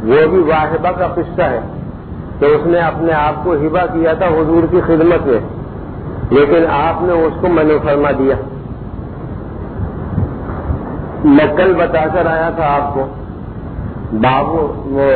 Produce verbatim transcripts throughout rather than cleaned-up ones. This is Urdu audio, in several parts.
وہ بھی واہبہ کا قصہ ہے کہ اس نے اپنے آپ کو ہبہ کیا تھا حضور کی خدمت میں، لیکن آپ نے اس کو منع فرما دیا۔ میں کل بتا کر آیا تھا آپ کو بابو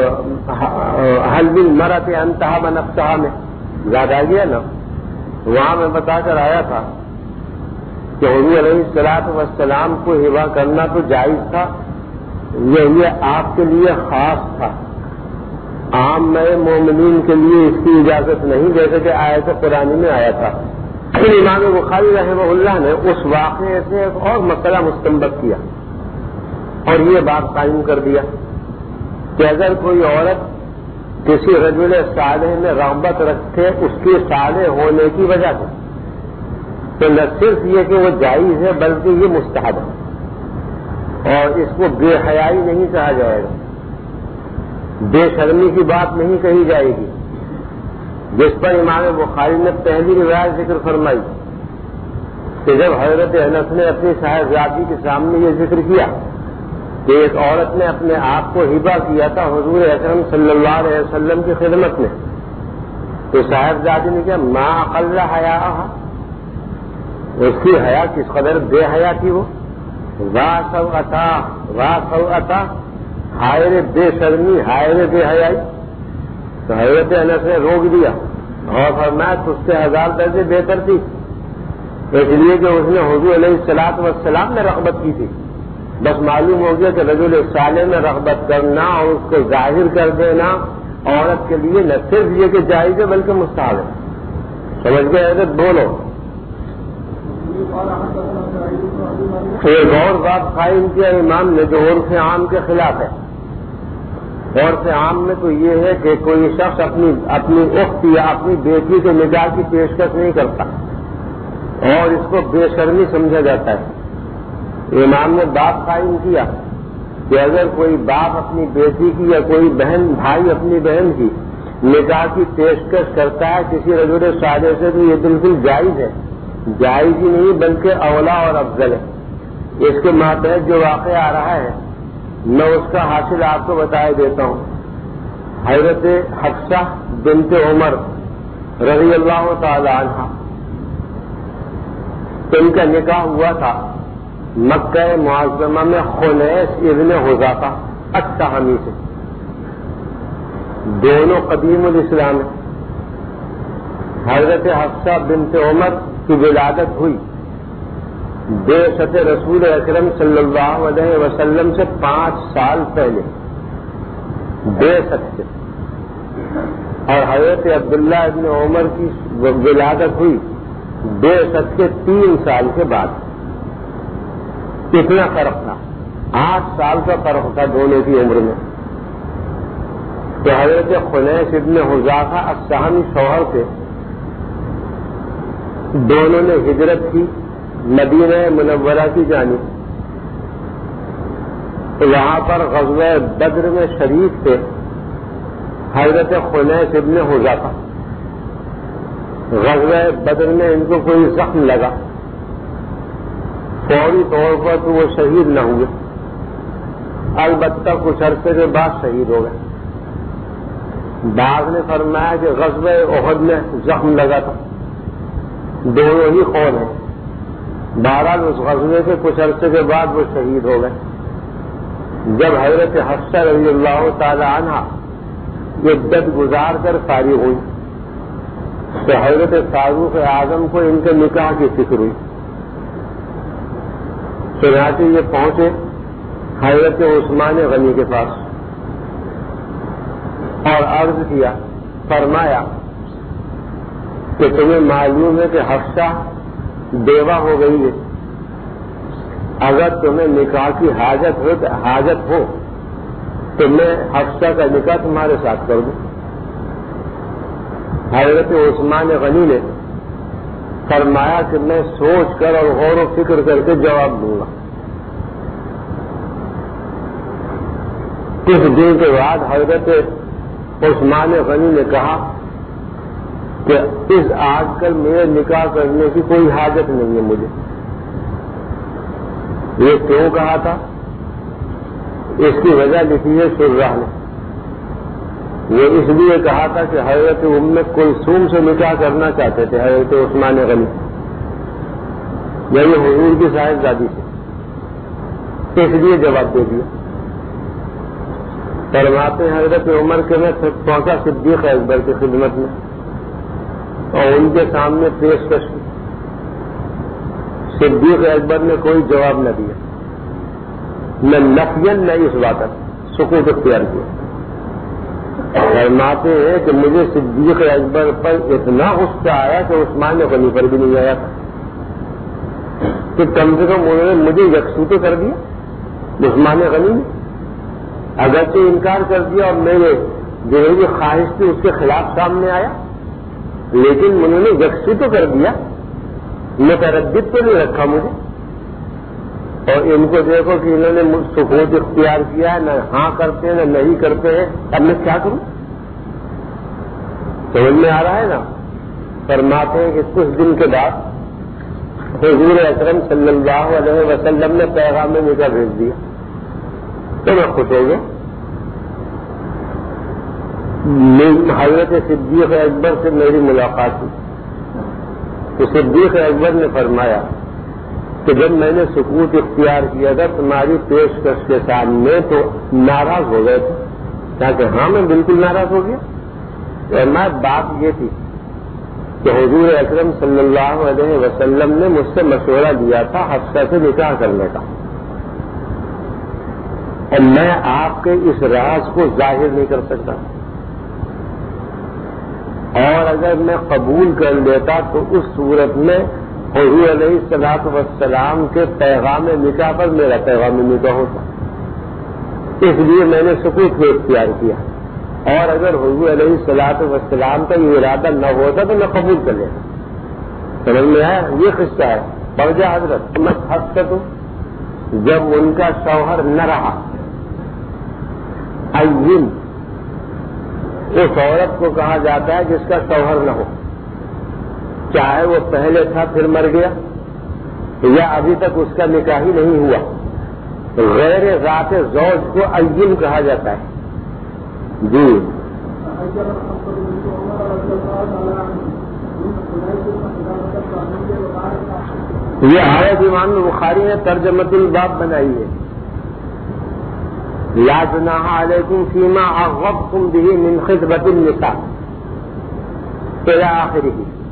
حل بالمرأة ان تهب نفسها میں، یاد آ گیا نا؟ وہاں میں بتا کر آیا تھا کہ حضور علیہ الصلوۃ والسلام کو ہبہ کرنا تو جائز تھا، یہ آپ کے لیے خاص تھا، عام میں مومنین کے لیے اس کی اجازت نہیں، جیسے کہ آیت قرآن میں آیا تھا۔ امام بخاری رحمہ اللہ نے اس واقعے سے ایک اور مسئلہ مستنبط کیا اور یہ بات قائم کر دیا کہ اگر کوئی عورت کسی رجل صالح میں رغبت رکھتے اس کے صالح ہونے کی وجہ سے، تو نہ صرف یہ کہ وہ جائز ہے بلکہ یہ مستحب ہے، اور اس کو بے حیائی نہیں کہا جائے گا، بے شرمی کی بات نہیں کہی جائے گی، جس پر امام بخاری نے پہلی روایت ذکر فرمائی کہ جب حضرت انس نے اپنی صاحبزادی کے سامنے یہ ذکر کیا کہ ایک عورت نے اپنے آپ کو ہبہ کیا تھا حضور اکرم صلی اللہ علیہ وسلم کی خدمت میں، تو صاحبزادی نے کیا ما اقل حیاءھا، اس کی حیا کس قدر بے حیا تھی، وہ وا سوءتا وا سوءتا، ہائے رے بے شرمی، ہائے رے بے حیائی۔ تو حضرت انس نے روک دیا اور فرمایا تو اس سے ہزار درجے بہتر تھی، اس لیے کہ اس نے حضور علیہ الصلوۃ والسلام نے رغبت کی تھی۔ بس معلوم ہو گیا کہ رجل صالح میں رغبت کرنا اور اس کو ظاہر کر دینا عورت کے لیے نہ صرف یہ کہ جائز ہے بلکہ مستحب ہے۔ سمجھ گئے حضرت؟ بولو۔ ایک اور بات قائم کیا امام نے جو عرف عام کے خلاف ہے۔ عرف عام میں تو یہ ہے کہ کوئی شخص اپنی اپنی اخت یا اپنی بیٹی کے نکاح کی پیشکش نہیں کرتا اور اس کو بے شرمی سمجھا جاتا ہے۔ امام نے بات قائم کیا کہ اگر کوئی باپ اپنی بیٹی کی یا کوئی بہن بھائی اپنی بہن کی نکاح کی پیشکش کرتا ہے کسی رجل صالح سے تو یہ بالکل جائز ہے، جائز ہی نہیں بلکہ اولا اور افضل ہے۔ اس کے ماتحت جو واقعہ آ رہا ہے میں اس کا حاصل آپ کو بتائے دیتا ہوں۔ حضرت حفصہ بنت عمر رضی اللہ تعالی عنہ، ان کا نکاح ہوا تھا مکہ معظمہ میں خنیس ابن حذافہ السہمی سے، دونوں قدیم الاسلام ہیں۔ حضرت حفصہ بنت عمر کی ولادت ہوئی بعثت رسول اکرم صلی اللہ علیہ وسلم سے پانچ سال پہلے، بعثت سے، اور حضرت عبداللہ ابن عمر کی ولادت ہوئی بعثت کے تین سال کے بعد۔ کتنا فرق تھا؟ آٹھ سال کا فرق تھا دونوں کی عمر میں۔ تو حضرت خنیس ابن حذافہ السہمی شوہر سے دونوں نے ہجرت کی مدینہ منورہ کی جانب، وہاں پر غزوہ بدر میں شریک تھے حضرت خنیس ابن حذافہ۔ غزوہ بدر میں ان کو کوئی زخم لگا، فوری طور پر تو وہ شہید نہ ہوئے، البتہ کچھ عرصے کے بعد شہید ہو گئے۔ بعض نے فرمایا کہ غزوہ احد میں زخم لگا تھا، دونوں ہی قول ہیں۔ بہرحال اس غزوے کے کچھ عرصے کے بعد وہ شہید ہو گئے۔ جب حضرت حفصہ رضی اللہ تعالی عنہ عدت گزار کر فارغ ہوئی تو حضرت فاروق اعظم کو ان کے نکاح کی فکر ہوئی۔ چنانچہ یہ پہنچے حضرت عثمان غنی کے پاس اور عرض کیا، فرمایا کہ تمہیں معلوم ہے کہ حفصہ بیوہ ہو گئی ہے، اگر تمہیں نکاح کی حاجت ہو حاجت ہو تو میں حفصہ کا نکاح تمہارے ساتھ کر دوں۔ حضرت عثمان غنی نے فرمایا کہ میں سوچ کر اور غور و فکر کر کے جواب دوں گا۔ کچھ دن کے بعد حضرت عثمان غنی نے کہا کہ اس آج کل میرے نکاح کرنے کی کوئی حاجت نہیں ہے مجھے۔ یہ کیوں کہا تھا؟ اس کی وجہ لکھی ہے شرح نے وہ اس لیے کہا تھا کہ حضرت ام کلثوم سے نکاح کرنا چاہتے تھے حضرت عثمان غنی، یعنی حضور کی صاحبزادی سے، اس لیے جواب دے دیا۔ فرماتے ہیں حضرت عمر کے میں پہنچا صدیق اکبر کی خدمت میں اور ان کے سامنے پیشکش کی۔ صدیق اکبر نے کوئی جواب نہ دیا، نہ نفین نہ اس بات سکوت اختیار کیا۔ فرماتے ہیں کہ مجھے صدیق اکبر پر اتنا غصہ آیا کہ عثمان غنی پر بھی نہیں آیا تھا کہ کم سے کم انہوں نے مجھے یکسو تو کر دیا عثمان غنی نے، اگرچہ انکار کر دیا اور میرے جو میری خواہش تھی اس کے خلاف سامنے آیا، لیکن انہوں نے یکسو تو کر دیا، متردد تو نہیں رکھا مجھے۔ اور ان کو دیکھو کہ انہوں نے مجھ سکوت اختیار کیا ہے، نہ ہاں کرتے ہیں نہ نہیں کرتے ہیں، اب میں کیا کروں؟ سمجھ میں آ رہا ہے نا؟ فرماتے ہیں کہ کچھ دن کے بعد حضور اکرم صلی اللہ علیہ وسلم نے پیغام نکاح بھیج دیا تو میں خوش ہو گیا۔ حضرت صدیق اکبر سے میری ملاقات ہوئی تو صدیق اکبر نے فرمایا کہ جب میں نے سکوت اختیار کیا تھا تمہاری پیشکش کے سامنے تو ناراض ہو گئے تھے، تاکہ ہاں میں بالکل ناراض ہو گیا۔ اور میں بات یہ تھی کہ حضور اکرم صلی اللہ علیہ وسلم نے مجھ سے مشورہ دیا تھا حفصہ سے نکاح کرنے کا، اور میں آپ کے اس راز کو ظاہر نہیں کر سکتا، اور اگر میں قبول کر لیتا تو اس صورت میں حضور علیہ الصلوۃ والسلام کے پیغام نکاح پر میرا پیغام نکاح ہوتا، اس لیے میں نے سکوت کو اختیار کیا، اور اگر حضور علیہ الصلوۃ والسلام کا یہ ارادہ نہ ہوتا تو میں قبول کر لیتا۔ سمجھ میں آیا؟ یہ قصہ ہے۔ پڑھ جا حضرت میں حقیقت ہوں جب ان کا شوہر نہ رہا، ایّن اس عورت کو کہا جاتا ہے جس کا شوہر نہ ہو، چاہے وہ پہلے تھا پھر مر گیا یا ابھی تک اس کا نکاح ہی نہیں ہوا، غیر ذات زوج کو ایّن کہا جاتا ہے۔ جی یہ آیت امام بخاری نے ترجمۃ الباب بنائی ہے، لا جناح علیکم فیما عغضتم بہ من خطبۃ النساء الی آخرہ۔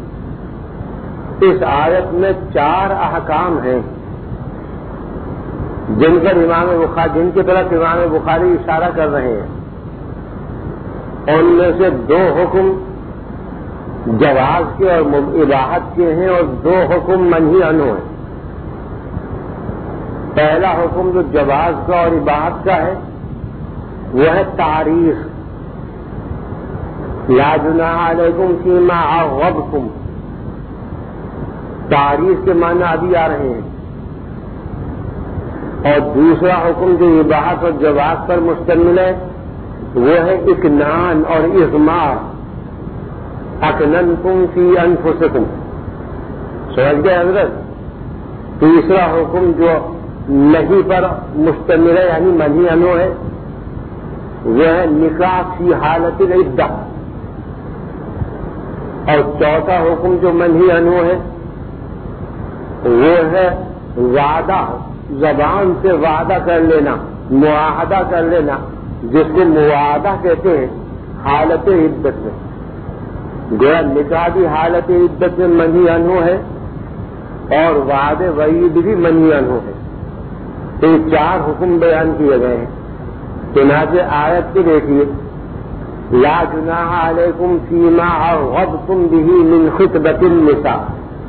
اس آیت میں چار احکام ہیں جن پر امام بخاری جن کی طرف امام بخاری اشارہ کر رہے ہیں، ان میں سے دو حکم جواز کے اور اباحت کے ہیں اور دو حکم منہی عنہ ہیں۔ پہلا حکم جو جواز کا اور اباحت کا ہے وہ ہے تعریف، لا جناح علیکم فیما عغضتم، تعریف کے معنی ابھی آ رہے ہیں۔ اور دوسرا حکم جو اباحت اور جواز پر مشتمل ہے وہ ہے اکنان اور اغمار، اکننتم فی انفسکم، سمجھ گئے حضرت؟ تیسرا حکم جو نہیں پر مشتمل ہے یعنی منہی عنہ ہے وہ ہے نکاح فی حالت العدہ، اور چوتھا حکم جو منہی عنہ ہے وہ ہے وعدہ، زبان سے وعدہ کر لینا، معاہدہ کر لینا، جس کو معاہدہ کہتے ہیں حالت عدت میں۔ گویا نکاح بھی حالت عدت میں منہی عنہ ہے اور وعد وعید بھی منہی عنہ ہے۔ تو یہ چار حکم بیان کیے گئے ہیں۔ چنانچہ آیت کو دیکھیے، لا جناح علیکم فیما عغضتم بہ من خطبۃ النساء،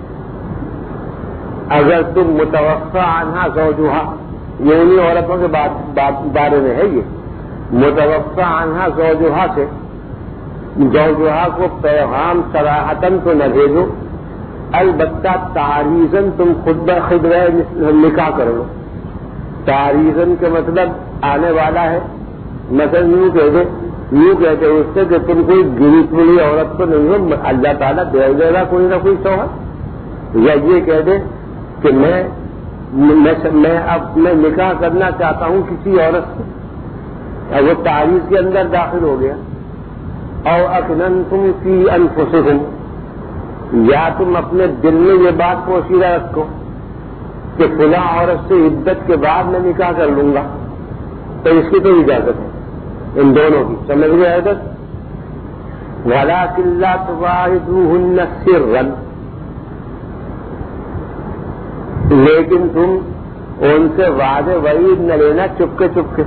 اگر تم متوفی عنہا زوجہا، یہ انہی عورتوں کے بارے میں ہے، یہ متوفی عنہا زوجہا سے زوجہا کو پیغام صراحتاً تو نہ بھیجو، البتہ تعریضاً تم خود بخود نکاح کر لو۔ تعریضاً کے مطلب آنے والا ہے، مثلا یوں کہہ دے یوں کہتے اس سے کہ تم کوئی گری پڑی عورت تو نہیں ہو، اللہ تعالیٰ دے دے گا کوئی نہ کوئی شوہر، یا یہ کہہ دے کہ میں میں اب میں نکاح کرنا چاہتا ہوں کسی عورت سے، اور وہ تعریض کے اندر داخل ہو گیا او اکننتم فی انفسکم، یا تم اپنے دل میں یہ بات پوشیدہ رکھو کہ فلاں عورت سے عدت کے بعد میں نکاح کر لوں گا، تو اس کی تو اجازت ہے ان دونوں کی، سمجھ گئے عدت؟ وَلَٰكِن لَّا تُوَاعِدُوهُنَّ سِرًّا، لیکن تم ان سے وعدے وعید نہ لینا چپکے چپکے.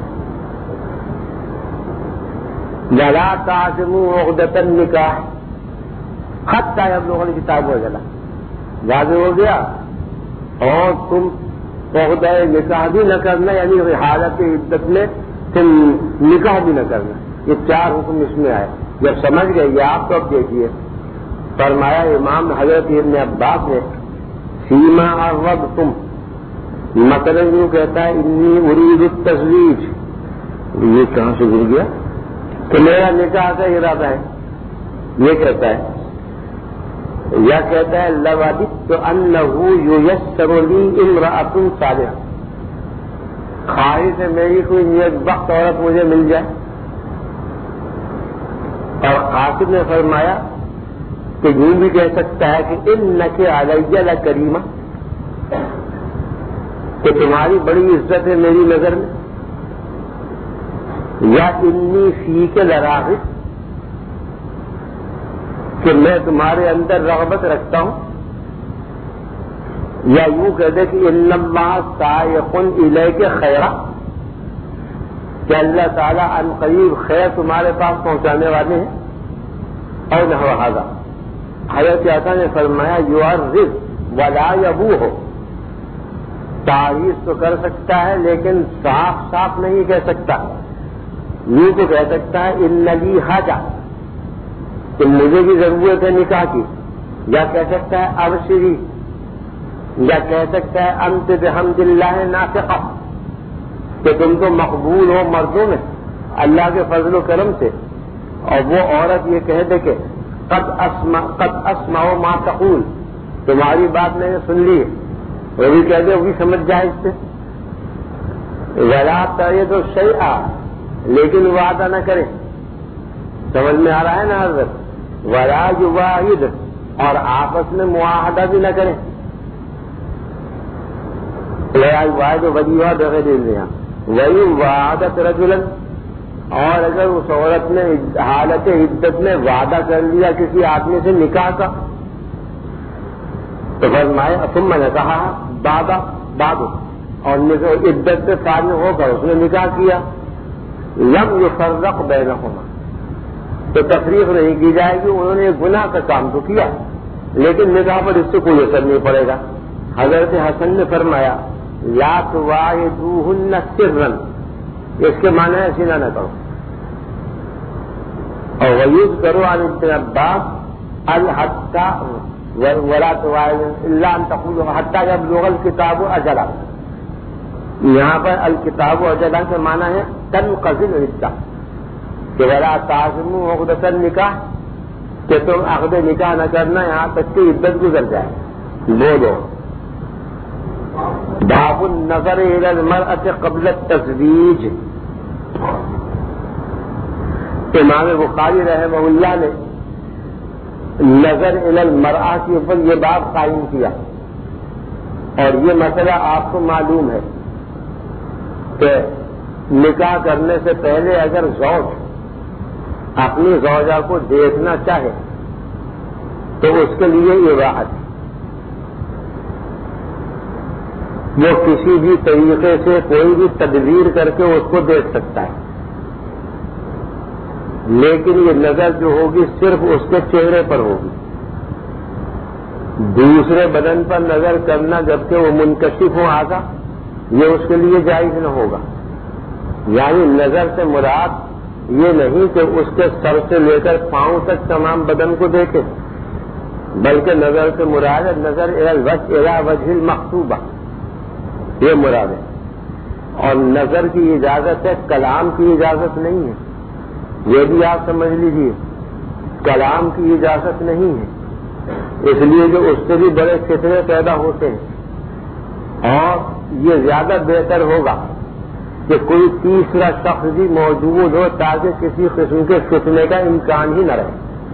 وَلَا تَعْزِمُوا عُقْدَةَ النِّكَاحِ حَتَّىٰ يَبْلُغَ الْكِتَابُ أَجَلَهُ، واضح ہو گیا. اور تم عقدہ نکاح بھی نہ کرنا، یعنی حالت عدت میں تم نکاح بھی نہ کرنا. یہ چار حکم اس میں آئے. جب سمجھ گئے یہ آپ تو اب دیکھیے، فرمایا امام حضرت ابن عباس نے فیما عرضتم، مثلا یوں کہتا ہے انی ارید التزویج، یہ کہاں سے گر گیا کہ میرا نکاح کا ارادہ ہے، یہ کہتا ہے. یا کہتا ہے لوددت انہ ییسر لی امرأۃ صالحہ، خواہش ہے میری کوئی نیک بخت عورت مجھے مل جائے. اور قاسم نے فرمایا کہ یوں بھی کہہ سکتا ہے کہ انک علی لکریمہ، کہ تمہاری بڑی عزت ہے میری نظر میں. یا انی فیک لراغب، کہ میں تمہارے اندر رغبت رکھتا ہوں. یا یوں کہہ دے کہ ان اللہ سائق الیک خیرا، کہ اللہ تعالیٰ عن قریب خیر تمہارے پاس پہنچانے والے ہیں. اور نحو ھذا، حضرت عطا نے فرمایا یعرض ولا یبوہ، تعریف تو کر سکتا ہے لیکن صاف صاف نہیں کہہ سکتا. یوں تو کہہ سکتا ہے ان لی حاجہ، کہ مجھے بھی ضرورت ہے نکاح کی. یا کہہ سکتا ہے ابشری، یا کہہ سکتا ہے انت بحمد اللہ ناطقہ، کہ تم تو مقبول ہو مردوں میں اللہ کے فضل و کرم سے. اور وہ عورت یہ کہہ دے کہ قد اسمع قد اسمع ما تقول، تمہاری بات میں نے سن لی ہے، وہ بھی کہہ دے، وہ بھی سمجھ جائے اس سے. ولا تعید الشیء، لیکن وعدہ نہ کرے. سمجھ میں آ رہا ہے نا حضرت؟ ولا یواعد، اور آپس میں معاہدہ بھی نہ کریں. لا یواعد وجیوہ بغیر اذنہا، وہی وعدت رجلا، اور اگر اس عورت نے حالت عدت میں وعدہ کر لیا کسی آدمی سے نکاح کا، تو فرمائے ثم نکاح بعد بعد، اور عدت سے فارغ ہو کر اس نے نکاح کیا، لم یفرق بینہما، تو تفریق نہیں کی جائے گی. انہوں نے گناہ کا کام تو کیا لیکن نکاح پر اس سے کوئی اثر نہیں پڑے گا. حضرت حسن نے فرمایا لا تواعدوہن سرا، اس کے معنی ہے سنا نہ کرو. اور ویوز کرو عن ابن عباس الحتى ولا تواعد الا ان تقولوا حتى يبلغ الكتاب اجلا. یہاں پر الکتاب اجلا کے معنی ہے تنقضی العدہ، کہ ولا تعزموا عقدۃ النکاح، کہ تم عقد نکاح نہ کرنا یہاں تک کہ عدت گزر جائے. بولو باب النظر الى المرأة قبل التزویج. امام بخاری رحمہ اللہ نے نظر الى المرأة کے اوپر یہ باب قائم کیا. اور یہ مسئلہ آپ کو معلوم ہے کہ نکاح کرنے سے پہلے اگر زوج اپنی زوجہ کو دیکھنا چاہے تو اس کے لیے یہ راحت، وہ کسی بھی طریقے سے کوئی بھی تدبیر کر کے اس کو دیکھ سکتا ہے. لیکن یہ نظر جو ہوگی صرف اس کے چہرے پر ہوگی. دوسرے بدن پر نظر کرنا جبکہ وہ منکشف ہو آگا، یہ اس کے لیے جائز نہ ہوگا. یعنی نظر سے مراد یہ نہیں کہ اس کے سر سے لے کر پاؤں تک تمام بدن کو دیکھے، بلکہ نظر سے مراد ہے نظر الی وجہ المخطوبہ، یہ مراد ہے. اور نظر کی اجازت ہے، کلام کی اجازت نہیں ہے. یہ بھی آپ سمجھ لیجیے، کلام کی اجازت نہیں ہے، اس لیے جو اس سے بھی بڑے فتنے پیدا ہوتے ہیں. اور یہ زیادہ بہتر ہوگا کہ کوئی تیسرا شخص بھی موجود ہو تاکہ کسی قسم کے فتنے کا امکان ہی نہ رہے.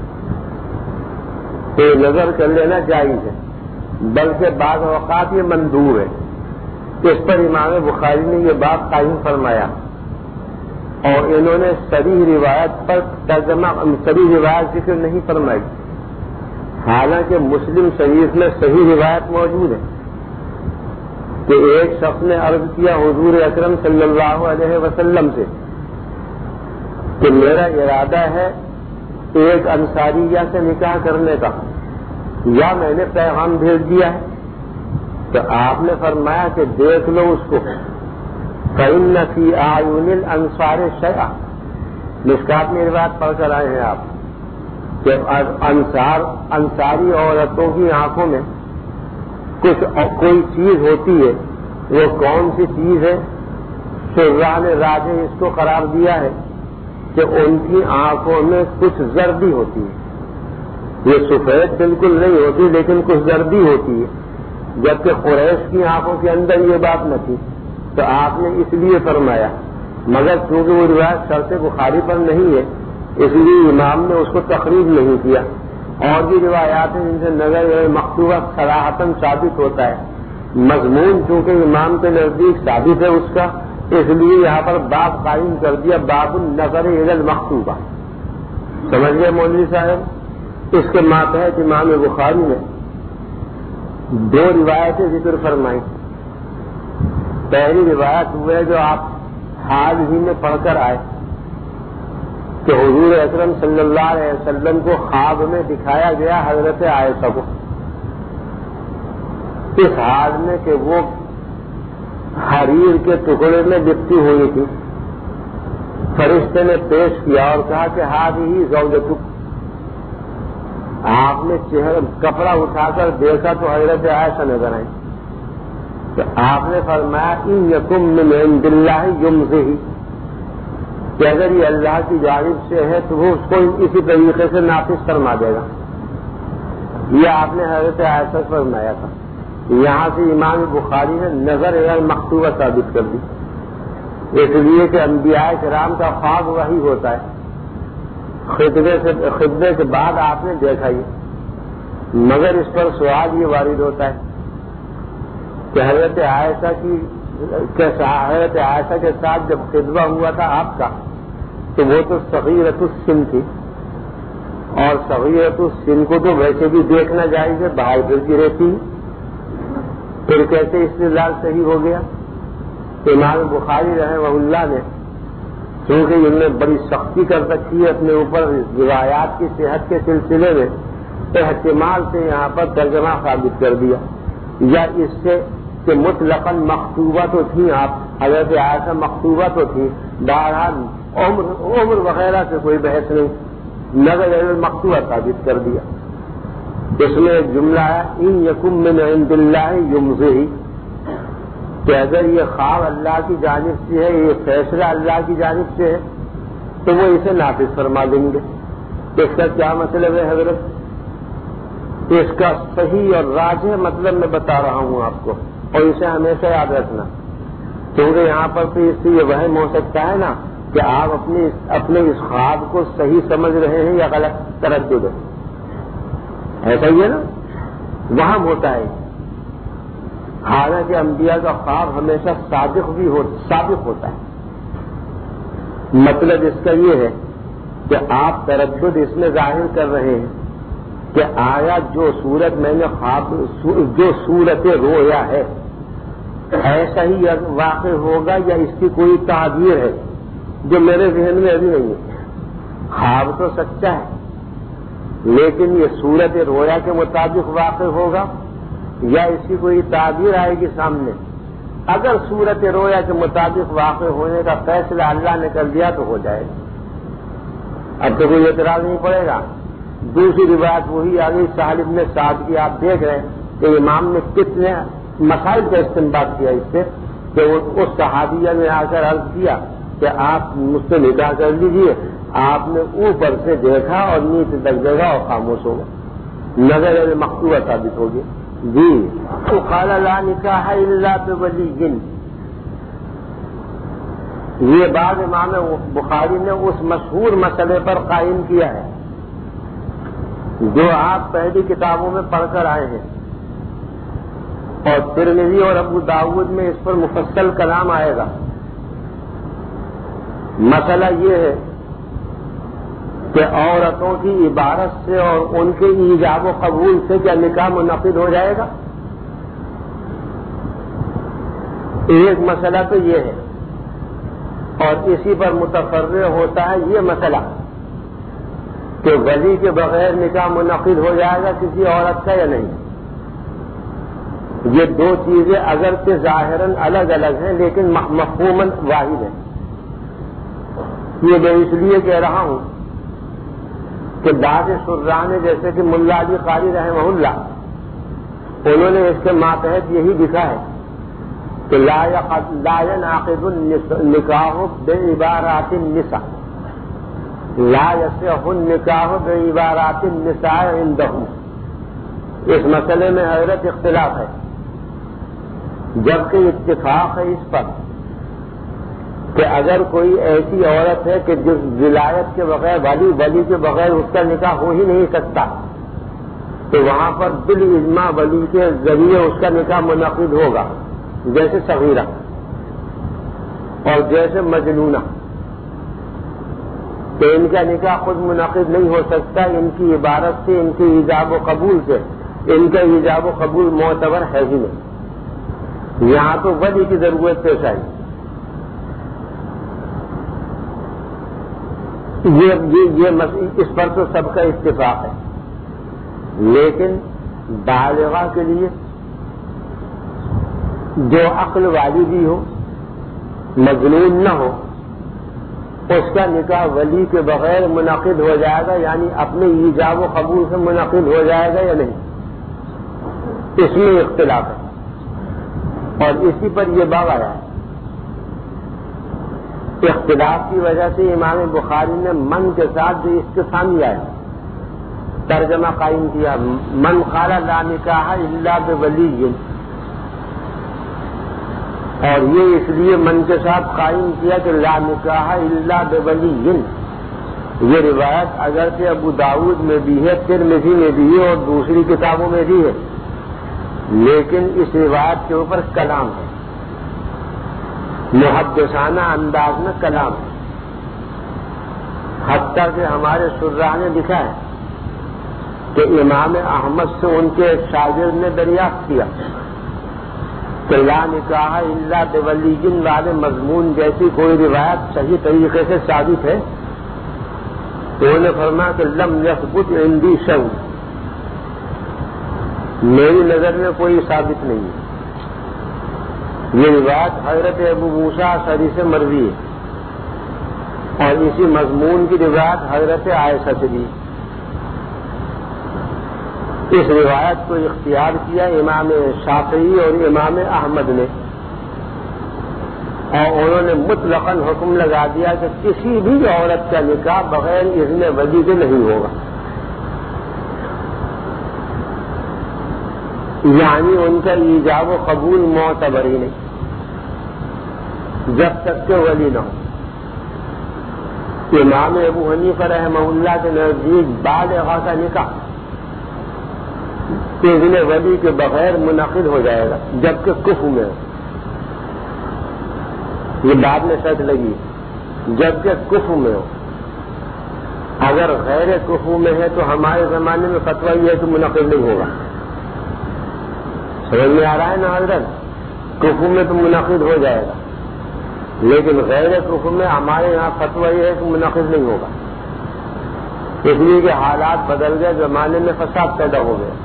تو نظر کر لینا جائز ہے، بلکہ بعض اوقات یہ مندوب ہے. اس پر امام بخاری نے یہ بات قائم فرمایا اور انہوں نے صریح روایت پر ترجمہ صریح روایت ذکر نہیں فرمائی، حالانکہ مسلم شریف میں صحیح روایت موجود ہے کہ ایک شخص نے عرض کیا حضور اکرم صلی اللہ علیہ وسلم سے کہ میرا ارادہ ہے ایک انصاریہ سے نکاح کرنے کا، یا میں نے پیغام بھیج دیا ہے. تو آپ نے فرمایا کہ دیکھ لو اس کو، فَإِنَّ فِي أَعْيُنِ الْأَنصَارِ شَيْئًا. مشکات میں روایت پڑھ کر آئے ہیں آپ کہ انصار انصاری عورتوں کی آنکھوں میں کچھ کوئی چیز ہوتی ہے. وہ کون سی چیز ہے؟ شراح نے راج نے اس کو قرار دیا ہے کہ ان کی آنکھوں میں کچھ زردی ہوتی ہے. یہ سفید بالکل نہیں ہوتی لیکن کچھ زردی ہوتی ہے، جبکہ قریش کی آنکھوں کے اندر یہ بات نہ تھی. تو آپ نے اس لیے فرمایا، مگر چونکہ وہ روایت شرط بخاری پر نہیں ہے اس لیے امام نے اس کو تقریر نہیں کیا. اور بھی روایات ہیں جن سے نظر مکتوبہ صراحتاً ثابت ہوتا ہے. مضمون چونکہ امام کے نزدیک ثابت ہے اس کا، اس لیے یہاں پر باب قائم کر دیا، باب النظر الی المکتوبہ. سمجھ گئے مولوی صاحب؟ اس کے ماتحت امام بخاری نے دو روایتیں ذکر فرمائی. پہلی روایت وہ ہے جو آپ حال ہی میں پڑھ کر آئے کہ حضور اکرم صلی اللہ علیہ وسلم کو خواب میں دکھایا گیا حضرت عائشہ کو، اس حال میں کہ وہ حریر کے ٹکڑے میں لپٹی ہوئی تھی. فرشتے نے پیش کیا اور کہا کہ ہذہ زوجتک. آپ نے چہرہ کپڑا اٹھا کر دیکھا تو حضرت عائشہ نظر آئی. تو آپ نے فرمایا ان یکم من عند اللہ یمزہ، کہ اگر یہ اللہ کی جانب سے ہے تو وہ اس کو اسی طریقے سے نافذ فرما دے گا. یہ آپ نے حضرت عائشہ پر فرمایا تھا. یہاں سے امام بخاری نے نظر الی مکتوبہ ثابت کر دی، اس لیے کہ انبیاء کرام کا خواب وہی ہوتا ہے. خطبے سے خطبے کے بعد آپ نے دیکھا یہ، مگر اس پر سوال یہ وارد ہوتا ہے کہ حضرت عائشہ کی حضرت عائشہ کے ساتھ جب خطبہ ہوا تھا آپ کا تو وہ تو صغیرۃ السن تھی، اور صغیرۃ السن کو تو ویسے بھی دیکھنا جائز ہے، باہر پھرتی رہتی. پھر کیسے استدلال صحیح ہو گیا؟ امام بخاری رحمہ اللہ نے چونکہ ان نے بڑی سختی کر رکھی ہے اپنے اوپر روایات کی صحت کے سلسلے میں، احتمال سے یہاں پر ترجمہ ثابت کر دیا، یا اس سے کہ مطلقاً مخطوبہ تو تھی آپ، حضرت عائشہ مخطوبہ تو تھی، بہرحال عمر عمر وغیرہ سے کوئی بحث نہیں، نظر مخطوبہ ثابت کر دیا. اس میں ایک جملہ ہے ان یکم من عند اللہ یمزہ، کہ اگر یہ خواب اللہ کی جانب سے ہے، یہ فیصلہ اللہ کی جانب سے ہے تو وہ اسے نافذ فرما دیں گے. اس کا کیا مطلب ہے حضرت؟ اس کا صحیح اور راجح مطلب میں بتا رہا ہوں آپ کو، اور اسے ہمیشہ یاد رکھنا، کیونکہ یہاں پر تو اس سے یہ وہم ہو سکتا ہے نا کہ آپ اپنے اپنے اس خواب کو صحیح سمجھ رہے ہیں یا غلط تردد ہے. ایسا ہی ہے نا، وہم ہوتا ہے. حالانکہ انبیاء کا خواب ہمیشہ صادق بھی ہو صادق ہوتا ہے. مطلب اس کا یہ ہے کہ آپ تردد اس میں ظاہر کر رہے ہیں کہ آیا جو صورت میں نے خواب جو صورت رویا ہے ایسا ہی واقع ہوگا یا اس کی کوئی تعبیر ہے جو میرے ذہن میں ابھی نہیں ہے. خواب تو سچا ہے لیکن یہ صورت رویا کے مطابق واقع ہوگا یا اس کی کوئی تعبیر آئے گی سامنے. اگر صورت رویا کے مطابق واقع ہونے کا فیصلہ اللہ نے کر دیا تو ہو جائے گا، اب تو کوئی اعتراض نہیں پڑے گا. دوسری روایت وہی آ گئی سہل بن سعد کی، آپ دیکھ رہے ہیں کہ امام نے کتنے مسائل کا استنباط کیا اس سے کہ وہ اس صحابیہ نے آ کر عرض کیا کہ آپ مجھ سے نکاح کر لیجیے. آپ نے اوپر سے دیکھا اور نیچے تک دیکھا اور خاموش ہوگا، نظر مکتوبہ ثابت ہوگی. جی قال لا نکاح الا بولی. یہ بعد امام بخاری نے اس مشہور مسئلے پر قائم کیا ہے جو آپ پہلی کتابوں میں پڑھ کر آئے ہیں، اور ترمذی اور ابو داؤد میں اس پر مفصل کلام آئے گا۔ مسئلہ یہ ہے کہ عورتوں کی عبارت سے اور ان کے ایجاب و قبول سے کیا نکاح منعقد ہو جائے گا؟ ایک مسئلہ تو یہ ہے، اور اسی پر متفرع ہوتا ہے یہ مسئلہ کہ ولی کے بغیر نکاح منعقد ہو جائے گا کسی عورت کا یا نہیں۔ یہ دو چیزیں اگرچہ ظاہراً الگ الگ ہیں لیکن مفہوماً واحد ہیں۔ یہ میں اس لیے کہہ رہا ہوں کہ بعض شراح نے جیسے کہ ملا علی قاری رحمہ اللہ، انہوں نے اس کے ماتحت یہی لکھا ہے کہ لا ينعقد النکاح بعبارات النساء، لا يصح النکاح بعبارات النساء عندهم۔ اس مسئلے میں حضرت اختلاف ہے، جبکہ اتفاق ہے اس پر کہ اگر کوئی ایسی عورت ہے کہ جس ولایت کے بغیر ولی ولی کے بغیر اس کا نکاح ہو ہی نہیں سکتا، تو وہاں پر بالاجماع ولی کے ذریعے اس کا نکاح منعقد ہوگا، جیسے صغیرہ اور جیسے مجنونہ۔ تو ان کا نکاح خود منعقد نہیں ہو سکتا، ان کی عبارت سے، ان کے ایجاب و قبول سے ان کا ایجاب و قبول معتبر ہے ہی نہیں۔ یہاں تو ولی کی ضرورت پیش آئی۔ یہ یہ, یہ اس پر تو سب کا اتفاق ہے، لیکن بالغہ کے لیے جو عقل والی بھی ہو، مجنون نہ ہو، اس کا نکاح ولی کے بغیر منعقد ہو جائے گا، یعنی اپنے ایجاب و قبول سے منعقد ہو جائے گا یا نہیں، اس میں اختلاف ہے، اور اسی پر یہ باب آیا ہے۔ اختلاف کی وجہ سے امام بخاری نے من کے ساتھ جو استثناء ہے ترجمہ قائم کیا، من قال لا نکاح الا بولی، اور یہ اس لیے من کے ساتھ قائم کیا کہ لا نکاح الا بولی۔ یہ روایت اگرچہ ابو داؤد میں بھی ہے، ترمذی میں بھی ہے اور دوسری کتابوں میں بھی ہے، لیکن اس روایت کے اوپر کلام ہے، محدثانہ انداز میں کلام ہے، حتیٰ کہ ہمارے شراح نے لکھا ہے کہ امام احمد سے ان کے ایک شاگرد نے دریافت کیا کہ لا نکاح الا بولی والے مضمون جیسی کوئی روایت صحیح طریقے سے ثابت ہے؟ تو انہوں نے فرمایا کہ لم یثبت عندی شیء، میری نظر میں کوئی ثابت نہیں ہے۔ یہ روایت حضرت ابو موسیٰ اشعری سے مروی ہے، اور اسی مضمون کی روایت حضرت عائشہ سے بھی۔ اس روایت کو اختیار کیا امام شافعی اور امام احمد نے، اور انہوں نے مطلقاً حکم لگا دیا کہ کسی بھی عورت کا نکاح بغیر اذن ولی کے نہیں ہوگا، یعنی ان کا ایجاب و قبول معتبر ہی نہیں جب تک کہ ولی نہ ہو۔ امام ابو حنیفہ رحمہ اللہ کے نزدیک بالغہ کا نکاح اذن ولی کے بغیر منعقد ہو جائے گا جبکہ کفر میں ہو، یہ بعد میں شرط لگی، جبکہ کفر میں ہو۔ اگر غیر کفر میں ہے تو ہمارے زمانے میں فتویٰ یہ ہے کہ منعقد نہیں ہوگا۔ سمجھ میں آ رہا ہے نا حضرت؟ کفر میں تو منعقد ہو جائے گا، لیکن غیر کفر میں ہمارے یہاں فتویٰ یہ ہے کہ منعقد نہیں ہوگا، اس لیے کہ حالات بدل گئے، زمانے میں فساد پیدا ہو گئے۔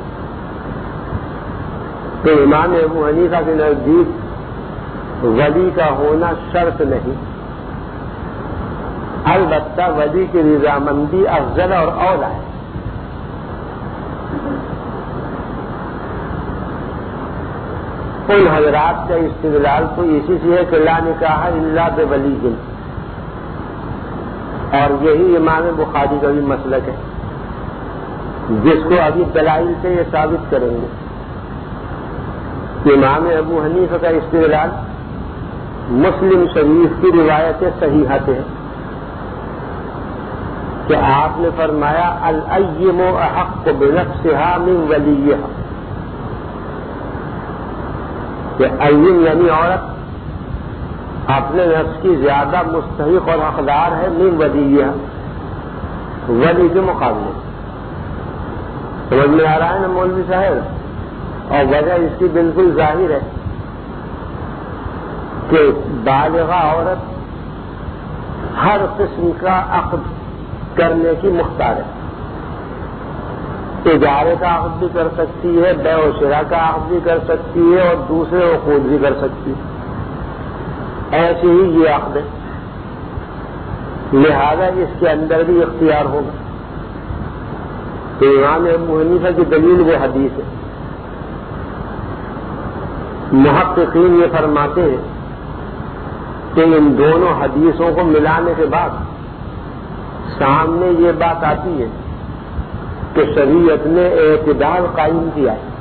تو امام ابو حنیفہ کے نزدیک ولی کا ہونا شرط نہیں، البتہ ولی کی رضامندی افضل اور اولیٰ ہے۔ ان حضرات کا استدلال تو اسی سے ہے کہ لا نکاح الا بولی، اور یہی امام بخاری کا بھی مسلک ہے، جس کو ابھی دلائل سے یہ ثابت کریں گے۔ امام ابو حنیفہ کا استدلال مسلم شریف کی روایتیں صحیحہ ہیں کہ آپ نے فرمایا الأیم احق بنفسها من ولیها، کہ ایم یعنی عورت اپنے نفس کی زیادہ مستحق اور حقدار ہے من ولیها، ولی کے مقابلے. سمجھ میں آ رہا ہے نا مولوی صاحب؟ اور وجہ اس کی بالکل ظاہر ہے کہ بالغہ عورت ہر قسم کا عقد کرنے کی مختار ہے. اجارے کا عقد بھی کر سکتی ہے، بیع و شراء کا عقد بھی کر سکتی ہے، اور دوسرے عقود بھی کر سکتی ہے. ایسے ہی یہ عقد ہے، لہذا اس کے اندر بھی اختیار ہوگا. تو امام ابو حنیفہ کی دلیل وہ حدیث ہے. محققین یہ فرماتے ہیں کہ ان دونوں حدیثوں کو ملانے کے بعد سامنے یہ بات آتی ہے کہ شریعت نے اعتدال قائم کیا ہے،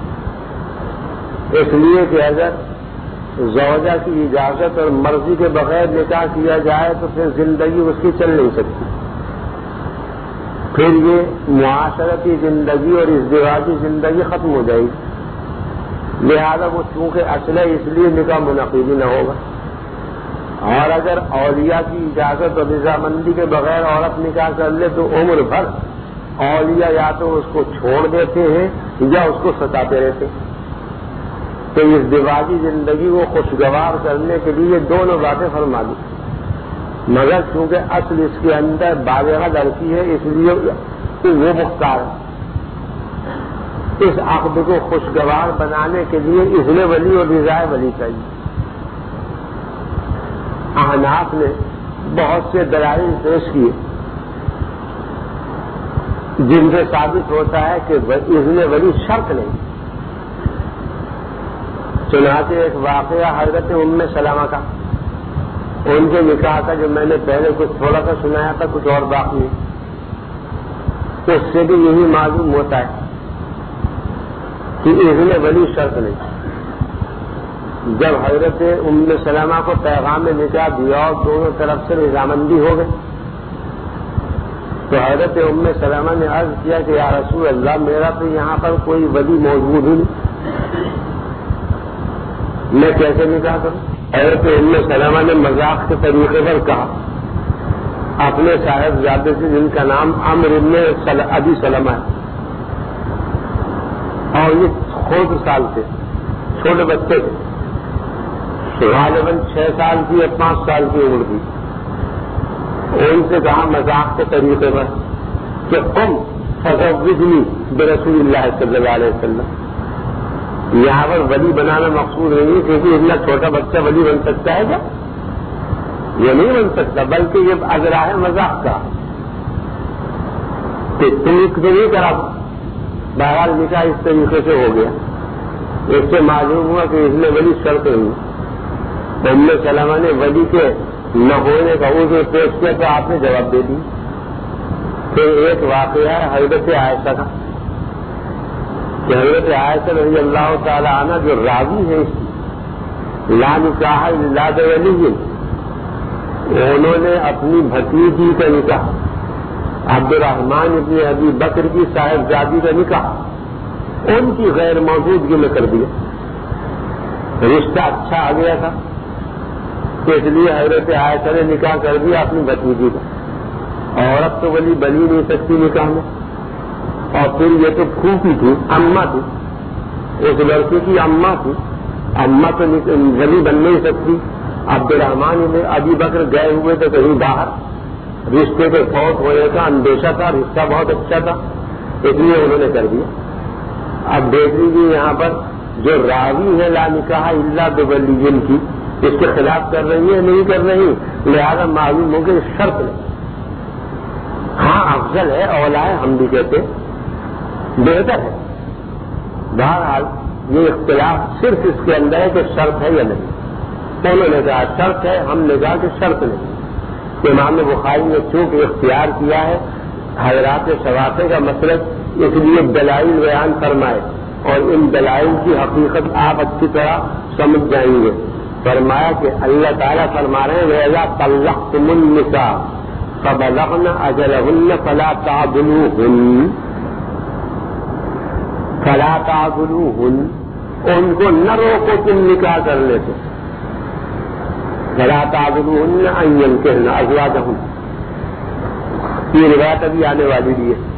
اس لیے کہ اگر زوجہ کی اجازت اور مرضی کے بغیر نکاح کیا جائے تو پھر زندگی اس کی چل نہیں سکتی، پھر یہ معاشرتی زندگی اور ازدواجی زندگی ختم ہو جائے گی. لہذا وہ چونکہ اصل ہے اس لیے نکاح منعقد نہ ہوگا. اور اگر اولیاء کی اجازت اور رضامندی کے بغیر عورت نکاح کر لے تو عمر بھر اولیاء یا تو اس کو چھوڑ دیتے ہیں یا اس کو ستاتے رہتے ہیں. تو اس ازدواجی زندگی کو خوشگوار کرنے کے لیے دونوں باتیں فرما دی، مگر چونکہ اصل اس کے اندر بالغہ لڑکی ہے اس لیے وہ مختار ہے. اس عقد کو خوشگوار بنانے کے لیے اذن ولی اور رضا ولی چاہیے. احناف نے بہت سے دلائل پیش کیے جن سے ثابت ہوتا ہے کہ اذن ولی شرط نہیں. چنانچہ ایک واقعہ حضرت ام سلمہ کا، ان کے نکاح کا جو میں نے پہلے کچھ تھوڑا سا سنایا تھا، کچھ اور باقی ہے، اس سے بھی یہی معلوم ہوتا ہے کہ اذن ولی شرط نہیں. جب حضرت ام سلمہ کو پیغام نکاح دیا اور دونوں طرف سے رضامندی ہو گئی تو حضرت ام سلمہ نے عرض کیا کہ یا رسول اللہ میرا تو یہاں پر کوئی ولی موجود ہی نہیں، میں کیسے نکاح کروں؟ حضرت ام سلمہ نے مذاق کے طریقے پر کہا اپنے صاحبزادے سے جن کا نام عمرو بن ابی سلمہ ہے، اور یہ خود سال تھے، چھوٹے بچے تھے، غالباً چھ سال کی یا پانچ سال کی عمر کی. ان سے کہا مذاق کے طریقے پر کہ تم فزوجنی برسول اللہ صلی اللہ علیہ وسلم. یہاں پر ولی بنانا مقصود نہیں ہے کیونکہ اتنا چھوٹا بچہ ولی بن سکتا ہے کیا؟ یہ نہیں بن سکتا، بلکہ یہ اجرا ہے مذاق کا کہ تم تو نہیں کرا. بہرحال نکاح اس طریقے سے ہو گیا. اس سے معلوم ہوا کہ اس میں ولی شرط نہیں. ام سلمہ نے ولی کے نہ ہونے کا عذر پیش کیا تو آپ نے جواب دے دی. پھر ایک واقعہ ہے حضرت عائشہ کا کہ حضرت عائشہ رضی اللہ تعالی عنہ جو راوی ہے اس کی لا نکاح الا بولی، انہوں نے اپنی بھتیجی کا نکاح عبد الرحمن ابن ابی بکر کی صاحبزادی کا نکاح ان کی غیر موجودگی میں کر دیا. رشتہ اچھا آ گیا تھا اس لیے حضرت عائشہ نے نکاح کر دیا اپنی بھتیجی کا. عورت تو ولی بن ہی نہیں سکتی نکاح میں، اور پھر یہ تو پھوپھی تھی، اماں تھی، اس لڑکی کی اماں تھی، اماں تو ولی بن نہیں سکتی. عبد الرحمن ابن ابی بکر گئے ہوئے تھے کہیں باہر، رشتے کے فوت ہونے کا اندیشہ تھا، رشتہ بہت اچھا تھا اس لیے انہوں نے کر دیا. اب دیکھ لیجیے یہاں پر جو راوی ہے لا نکاح الا بولی کی اس کے خلاف کر رہی ہے نہیں کر رہی، لہذا معلوم ہو کہ شرط نہیں. ہاں افضل ہے، اولا ہے، ہم بھی کہتے بہتر ہے. بہرحال یہ اختلاف صرف اس کے اندر ہے کہ شرط ہے یا نہیں. انہوں نے کہا شرط ہے، ہم نے کہا کہ شرط نہیں. امام بخاری نے چونکہ اختیار کیا ہے حضرات شوافع کا مسلک اس لیے دلائل بیان فرمائے، اور ان دلائل کی حقیقت آپ اچھی طرح سمجھ جائیں گے فرمایا کہ اللہ تعالیٰ فرما رہے ہیں وَإِذَا طَلَّقْتُمُ النِّسَاءَ فَبَلَغْنَ أَجَلَهُنَّ فَلَا تَعْضُلُوهُنَّ فَلَا تَعْضُلُوهُنَّ، ان کو نہ روکو تم نکاح کرنے سے، فَلَا تَعْضُلُوهُنَّ أَن يَنكِحْنَ أَزْوَاجَهُنَّ، یہ روایت ابھی آنے والی بھی ہے،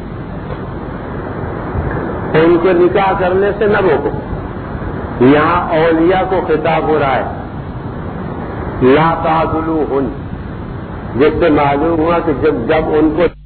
ان کو نکاح کرنے سے نہ روکو۔ یہاں اولیاء کو خطاب ہو رہا ہے لا تعضلوہن، جس سے معلوم ہوا کہ جب جب ان کو